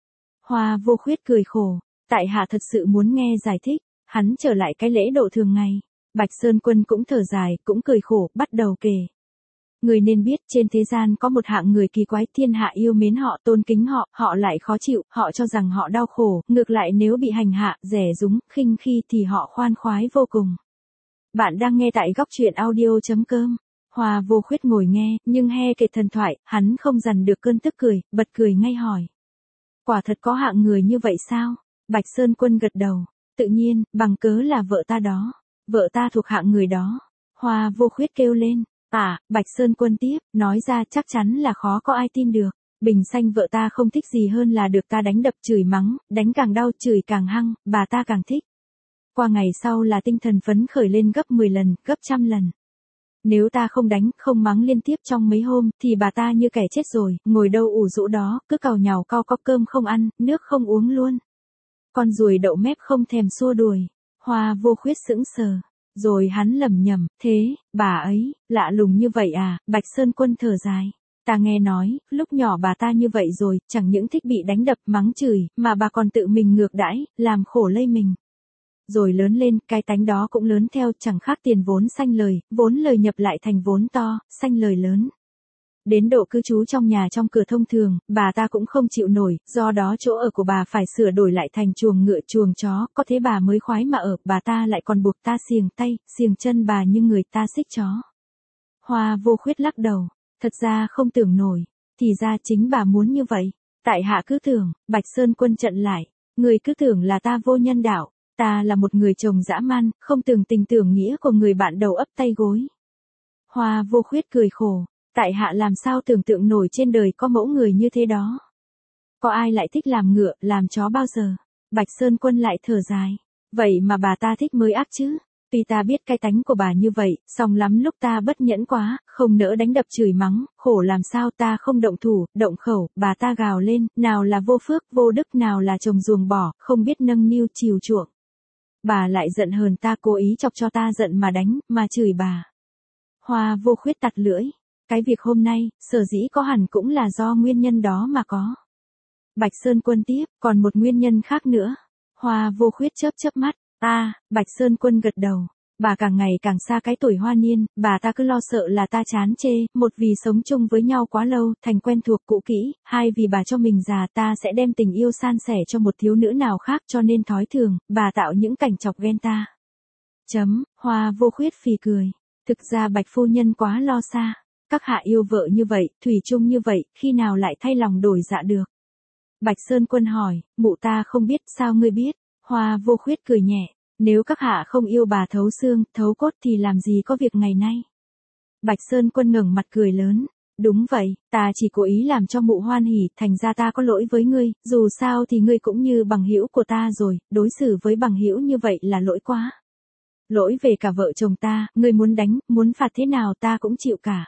Hoa Vô Khuyết cười khổ, tại hạ thật sự muốn nghe giải thích. Hắn trở lại cái lễ độ thường ngày. Bạch Sơn Quân cũng thở dài, cũng cười khổ, bắt đầu kể. Người nên biết, trên thế gian có một hạng người kỳ quái, thiên hạ yêu mến họ, tôn kính họ, họ lại khó chịu, họ cho rằng họ đau khổ, ngược lại nếu bị hành hạ, rẻ rúng, khinh khi thì họ khoan khoái vô cùng. Bạn đang nghe tại góc truyện audio chấm com. Hoa Vô Khuyết ngồi nghe, nhưng he kể thần thoại, hắn không dằn được cơn tức cười, bật cười ngay hỏi. Quả thật có hạng người như vậy sao? Bạch Sơn Quân gật đầu. Tự nhiên, bằng cớ là vợ ta đó. Vợ ta thuộc hạng người đó. Hoa Vô Khuyết kêu lên. À, Bạch Sơn Quân tiếp, nói ra chắc chắn là khó có ai tin được. Bình sanh vợ ta không thích gì hơn là được ta đánh đập chửi mắng, đánh càng đau chửi càng hăng, bà ta càng thích. Qua ngày sau là tinh thần phấn khởi lên gấp mười lần, gấp trăm lần. Nếu ta không đánh, không mắng liên tiếp trong mấy hôm, thì bà ta như kẻ chết rồi, ngồi đâu ủ rũ đó, cứ càu nhàu cau có cơm không ăn, nước không uống luôn. Con ruồi đậu mép không thèm xua đuổi. Hoa Vô Khuyết sững sờ. Rồi hắn lẩm nhẩm, thế, bà ấy, lạ lùng như vậy à? Bạch Sơn Quân thở dài. Ta nghe nói, lúc nhỏ bà ta như vậy rồi, chẳng những thích bị đánh đập mắng chửi, mà bà còn tự mình ngược đãi, làm khổ lây mình. Rồi lớn lên, cái tánh đó cũng lớn theo, chẳng khác tiền vốn sanh lời, vốn lời nhập lại thành vốn to, sanh lời lớn. Đến độ cư trú trong nhà trong cửa thông thường, bà ta cũng không chịu nổi, do đó chỗ ở của bà phải sửa đổi lại thành chuồng ngựa chuồng chó, có thế bà mới khoái mà ở, bà ta lại còn buộc ta xiềng tay, xiềng chân bà như người ta xích chó. Hoa Vô Khuyết lắc đầu, thật ra không tưởng nổi, thì ra chính bà muốn như vậy. Tại hạ cứ tưởng, Bạch Sơn Quân trận lại, người cứ tưởng là ta vô nhân đạo, ta là một người chồng dã man, không tưởng tình tưởng nghĩa của người bạn đầu ấp tay gối. Hoa Vô Khuyết cười khổ. Tại hạ làm sao tưởng tượng nổi trên đời có mẫu người như thế đó. Có ai lại thích làm ngựa, làm chó bao giờ? Bạch Sơn Quân lại thở dài. Vậy mà bà ta thích mới ác chứ. Tuy ta biết cái tánh của bà như vậy, song lắm lúc ta bất nhẫn quá, không nỡ đánh đập chửi mắng, khổ làm sao ta không động thủ, động khẩu, bà ta gào lên, nào là vô phước, vô đức, nào là chồng ruồng bỏ, không biết nâng niu chiều chuộng. Bà lại giận hờn ta, cố ý chọc cho ta giận mà đánh, mà chửi bà. Hoa Vô Khuyết tặc lưỡi. Cái việc hôm nay, sở dĩ có hẳn cũng là do nguyên nhân đó mà có. Bạch Sơn Quân tiếp, còn một nguyên nhân khác nữa. Hoa Vô Khuyết chớp chớp mắt. À, Bạch Sơn Quân gật đầu. Bà càng ngày càng xa cái tuổi hoa niên, bà ta cứ lo sợ là ta chán chê, một vì sống chung với nhau quá lâu, thành quen thuộc cũ kỹ, hai vì bà cho mình già ta sẽ đem tình yêu san sẻ cho một thiếu nữ nào khác cho nên thói thường, bà tạo những cảnh chọc ghen ta. Chấm, Hoa Vô Khuyết phì cười. Thực ra Bạch Phu Nhân quá lo xa. Các hạ yêu vợ như vậy, thủy chung như vậy, khi nào lại thay lòng đổi dạ được? Bạch Sơn Quân hỏi, mụ ta không biết, sao ngươi biết? Hoa Vô Khuyết cười nhẹ, nếu các hạ không yêu bà thấu xương, thấu cốt thì làm gì có việc ngày nay? Bạch Sơn Quân ngẩng mặt cười lớn, đúng vậy, ta chỉ cố ý làm cho mụ hoan hỉ, thành ra ta có lỗi với ngươi, dù sao thì ngươi cũng như bằng hữu của ta rồi, đối xử với bằng hữu như vậy là lỗi quá. Lỗi về cả vợ chồng ta, ngươi muốn đánh, muốn phạt thế nào ta cũng chịu cả.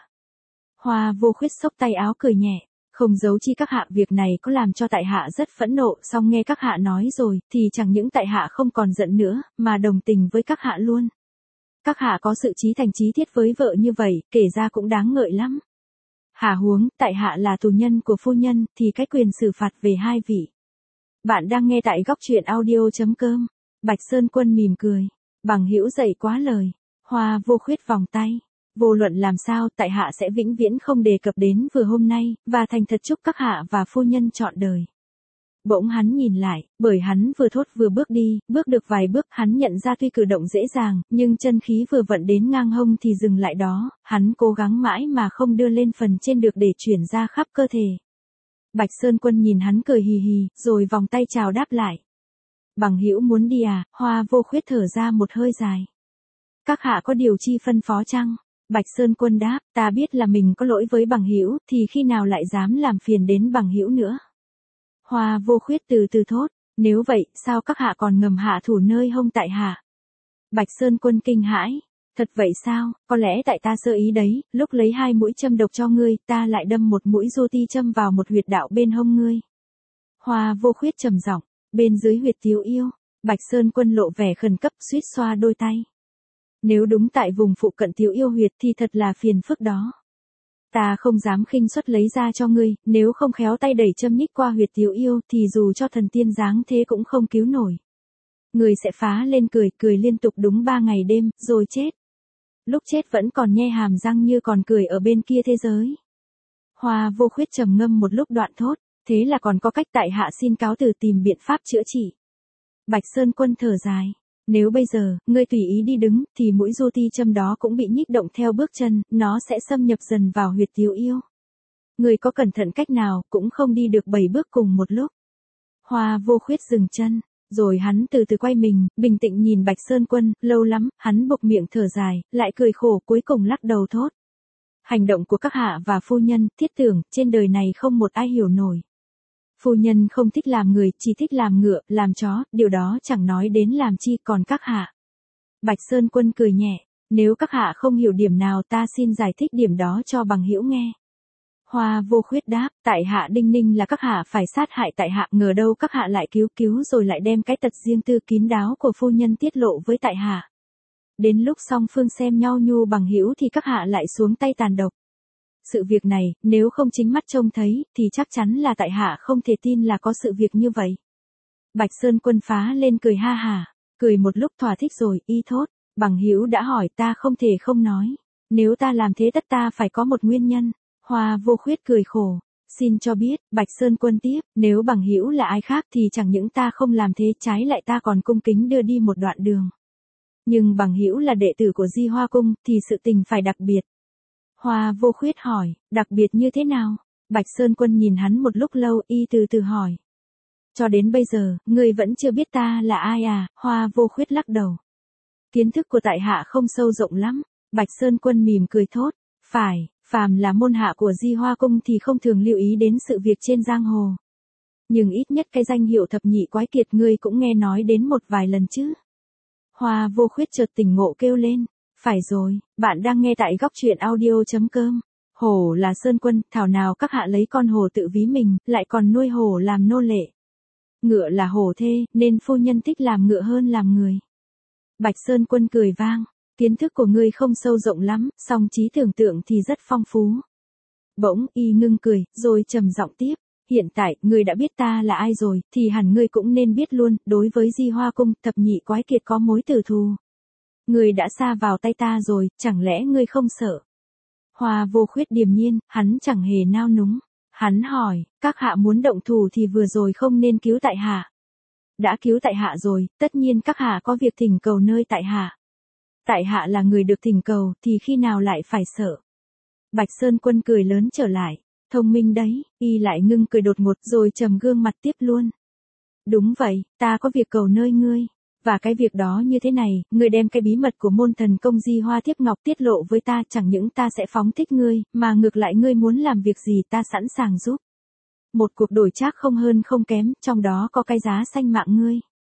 Hoa Vô Khuyết xốc tay áo cười nhẹ, không giấu chi các hạ, việc này có làm cho tại hạ rất phẫn nộ, song nghe các hạ nói rồi, thì chẳng những tại hạ không còn giận nữa, mà đồng tình với các hạ luôn. Các hạ có sự chí thành chí thiết với vợ như vậy, kể ra cũng đáng ngợi lắm. Hà huống, tại hạ là tù nhân của phu nhân, thì cái quyền xử phạt về hai vị. Bạn đang nghe tại góc truyện audio chấm com. Bạch Sơn Quân mỉm cười, bằng hữu dạy quá lời. Hoa Vô Khuyết vòng tay. Vô luận làm sao, tại hạ sẽ vĩnh viễn không đề cập đến vừa hôm nay, và thành thật chúc các hạ và phu nhân trọn đời. Bỗng hắn nhìn lại, bởi hắn vừa thốt vừa bước đi, bước được vài bước hắn nhận ra tuy cử động dễ dàng, nhưng chân khí vừa vận đến ngang hông thì dừng lại đó, hắn cố gắng mãi mà không đưa lên phần trên được để chuyển ra khắp cơ thể. Bạch Sơn Quân nhìn hắn cười hì hì, rồi vòng tay chào đáp lại. Bằng hữu muốn đi à? Hoa Vô Khuyết thở ra một hơi dài. Các hạ có điều chi phân phó chăng? Bạch Sơn Quân đáp, ta biết là mình có lỗi với bằng hữu, thì khi nào lại dám làm phiền đến bằng hữu nữa. Hoa Vô Khuyết từ từ thốt, nếu vậy, sao các hạ còn ngầm hạ thủ nơi hông tại hạ? Bạch Sơn Quân kinh hãi, thật vậy sao, có lẽ tại ta sơ ý đấy, lúc lấy hai mũi châm độc cho ngươi, ta lại đâm một mũi du ti châm vào một huyệt đạo bên hông ngươi. Hoa Vô Khuyết trầm giọng, bên dưới huyệt Tiếu Yêu. Bạch Sơn Quân lộ vẻ khẩn cấp suýt xoa đôi tay. Nếu đúng tại vùng phụ cận Tiếu Yêu huyệt thì thật là phiền phức đó. Ta không dám khinh suất lấy ra cho ngươi, nếu không khéo tay đẩy châm nhích qua huyệt Tiếu Yêu thì dù cho thần tiên giáng thế cũng không cứu nổi. Ngươi sẽ phá lên cười, cười liên tục đúng ba ngày đêm, rồi chết. Lúc chết vẫn còn nhe hàm răng như còn cười ở bên kia thế giới. Hoa Vô Khuyết trầm ngâm một lúc đoạn thốt, thế là còn có cách tại hạ xin cáo từ tìm biện pháp chữa trị. Bạch Sơn Quân thở dài. Nếu bây giờ, ngươi tùy ý đi đứng, thì mũi du ti châm đó cũng bị nhích động theo bước chân, nó sẽ xâm nhập dần vào huyệt Tiếu Yêu. Ngươi có cẩn thận cách nào, cũng không đi được bảy bước cùng một lúc. Hoa Vô Khuyết dừng chân, rồi hắn từ từ quay mình, bình tĩnh nhìn Bạch Sơn Quân, lâu lắm, hắn buộc miệng thở dài, lại cười khổ cuối cùng lắc đầu thốt. Hành động của các hạ và phu nhân, thiết tưởng, trên đời này không một ai hiểu nổi. Phu nhân không thích làm người, chỉ thích làm ngựa, làm chó, điều đó chẳng nói đến làm chi còn các hạ. Bạch Sơn Quân cười nhẹ, nếu các hạ không hiểu điểm nào ta xin giải thích điểm đó cho bằng hữu nghe. Hoa Vô Khuyết đáp, tại hạ đinh ninh là các hạ phải sát hại tại hạ, ngờ đâu các hạ lại cứu cứu rồi lại đem cái tật riêng tư kín đáo của phu nhân tiết lộ với tại hạ. Đến lúc song phương xem nhau nhu bằng hữu thì các hạ lại xuống tay tàn độc. Sự việc này, nếu không chính mắt trông thấy, thì chắc chắn là tại hạ không thể tin là có sự việc như vậy. Bạch Sơn Quân phá lên cười ha hà, cười một lúc thỏa thích rồi, y thốt, bằng hữu đã hỏi ta không thể không nói. Nếu ta làm thế tất ta phải có một nguyên nhân. Hoa Vô Khuyết cười khổ, xin cho biết, Bạch Sơn Quân tiếp, nếu bằng hữu là ai khác thì chẳng những ta không làm thế, trái lại ta còn cung kính đưa đi một đoạn đường. Nhưng bằng hữu là đệ tử của Di Hoa Cung, thì sự tình phải đặc biệt. Hoa Vô Khuyết hỏi, đặc biệt như thế nào? Bạch Sơn Quân nhìn hắn một lúc lâu, y từ từ hỏi. Cho đến bây giờ, ngươi vẫn chưa biết ta là ai à? Hoa Vô Khuyết lắc đầu. Kiến thức của tại hạ không sâu rộng lắm. Bạch Sơn Quân mỉm cười thốt, phải, phàm là môn hạ của Di Hoa Cung thì không thường lưu ý đến sự việc trên giang hồ. Nhưng ít nhất cái danh hiệu thập nhị quái kiệt ngươi cũng nghe nói đến một vài lần chứ. Hoa Vô Khuyết chợt tỉnh ngộ kêu lên. Phải rồi, bạn đang nghe tại góc truyện audio chấm com. Hổ là Sơn Quân, thảo nào các hạ lấy con hổ tự ví mình, lại còn nuôi hổ làm nô lệ. Ngựa là hổ thê, nên phu nhân thích làm ngựa hơn làm người. Bạch Sơn Quân cười vang, kiến thức của ngươi không sâu rộng lắm, song trí tưởng tượng thì rất phong phú. Bỗng, y ngưng cười, rồi trầm giọng tiếp. Hiện tại, ngươi đã biết ta là ai rồi, thì hẳn ngươi cũng nên biết luôn, đối với Di Hoa Cung, thập nhị quái kiệt có mối tử thù. Ngươi đã sa vào tay ta rồi, chẳng lẽ ngươi không sợ? Hoa Vô Khuyết điềm nhiên, hắn chẳng hề nao núng. Hắn hỏi, các hạ muốn động thủ thì vừa rồi không nên cứu tại hạ. Đã cứu tại hạ rồi, tất nhiên các hạ có việc thỉnh cầu nơi tại hạ. Tại hạ là người được thỉnh cầu, thì khi nào lại phải sợ? Bạch Sơn Quân cười lớn trở lại. Thông minh đấy, y lại ngưng cười đột ngột rồi trầm gương mặt tiếp luôn. Đúng vậy, ta có việc cầu nơi ngươi. Và cái việc đó như thế này, ngươi đem cái bí mật của môn thần công Di Hoa Tiếp Ngọc tiết lộ với ta, chẳng những ta sẽ phóng thích ngươi, mà ngược lại ngươi muốn làm việc gì ta sẵn sàng giúp. Một cuộc đổi trác không hơn không kém, trong đó có cái giá sanh mạng ngươi.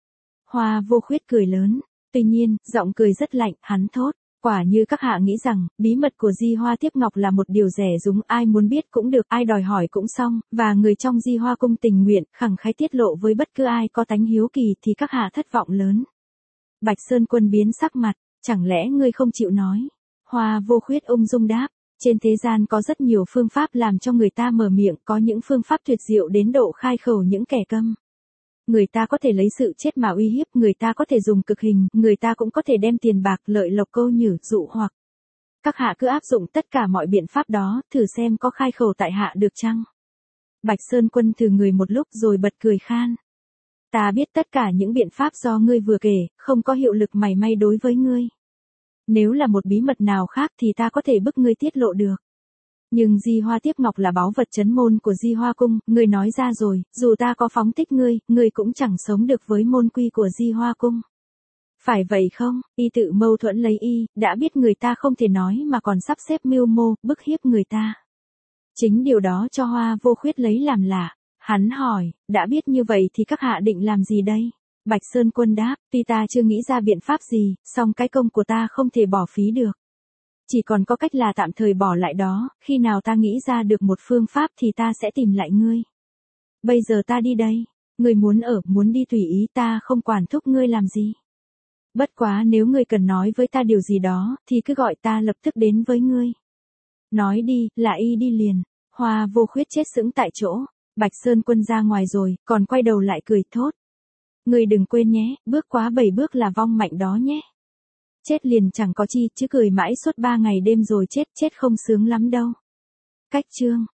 Hoa Vô Khuyết cười lớn, tuy nhiên, giọng cười rất lạnh, hắn thốt. Quả như các hạ nghĩ rằng, bí mật của Di Hoa Tiếp Ngọc là một điều rẻ rúng, ai muốn biết cũng được, ai đòi hỏi cũng xong, và người trong Di Hoa Cung tình nguyện, khẳng khái tiết lộ với bất cứ ai có tánh hiếu kỳ thì các hạ thất vọng lớn. Bạch Sơn Quân biến sắc mặt, chẳng lẽ ngươi không chịu nói? Hoa Vô Khuyết ung dung đáp, trên thế gian có rất nhiều phương pháp làm cho người ta mở miệng, có những phương pháp tuyệt diệu đến độ khai khẩu những kẻ câm. Người ta có thể lấy sự chết mà uy hiếp, người ta có thể dùng cực hình, người ta cũng có thể đem tiền bạc lợi lộc câu nhử dụ hoặc. Các hạ cứ áp dụng tất cả mọi biện pháp đó, thử xem có khai khẩu tại hạ được chăng? Bạch Sơn Quân thử người một lúc rồi bật cười khan. Ta biết tất cả những biện pháp do ngươi vừa kể, không có hiệu lực mảy may đối với ngươi. Nếu là một bí mật nào khác thì ta có thể bức ngươi tiết lộ được. Nhưng Di Hoa Tiếp Ngọc là báu vật trấn môn của Di Hoa Cung, ngươi nói ra rồi, dù ta có phóng thích ngươi, ngươi cũng chẳng sống được với môn quy của Di Hoa Cung. Phải vậy không? Y tự mâu thuẫn lấy y, đã biết người ta không thể nói mà còn sắp xếp mưu mô, bức hiếp người ta. Chính điều đó cho Hoa Vô Khuyết lấy làm lạ. Hắn hỏi, đã biết như vậy thì các hạ định làm gì đây? Bạch Sơn Quân đáp, tuy ta chưa nghĩ ra biện pháp gì, song cái công của ta không thể bỏ phí được. Chỉ còn có cách là tạm thời bỏ lại đó, khi nào ta nghĩ ra được một phương pháp thì ta sẽ tìm lại ngươi. Bây giờ ta đi đây, ngươi muốn ở, muốn đi tùy ý, ta không quản thúc ngươi làm gì. Bất quá nếu ngươi cần nói với ta điều gì đó, thì cứ gọi ta lập tức đến với ngươi. Nói đi, là y đi liền. Hoa Vô Khuyết chết sững tại chỗ. Bạch Sơn Quân ra ngoài rồi, còn quay đầu lại cười thốt. Ngươi đừng quên nhé, bước quá bảy bước là vong mạnh đó nhé. Chết liền chẳng có chi, chứ cười mãi suốt ba ngày đêm rồi chết, chết không sướng lắm đâu. Cách chương